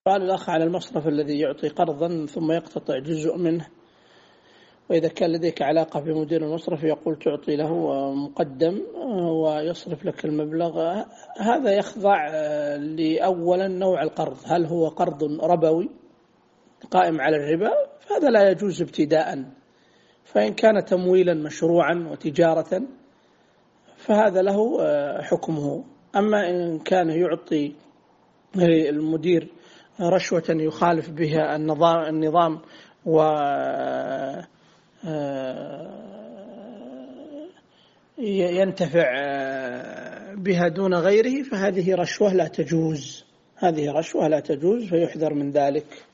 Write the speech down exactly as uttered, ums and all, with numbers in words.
قال الأخ على المصرف الذي يعطي قرضا ثم يقتطع جزء منه، وإذا كان لديك علاقة بمدير المصرف يقول تعطي له مقدم ويصرف لك المبلغ، هذا يخضع لأولا نوع القرض، هل هو قرض ربوي قائم على الربا فهذا لا يجوز ابتداء، فإن كان تمويلا مشروعا وتجارة فهذا له حكمه. أما إن كان يعطي المدير رشوة يخالف بها النظام النظام و ينتفع بها دون غيره فهذه رشوة لا تجوز، هذه رشوة لا تجوز فيحذر من ذلك.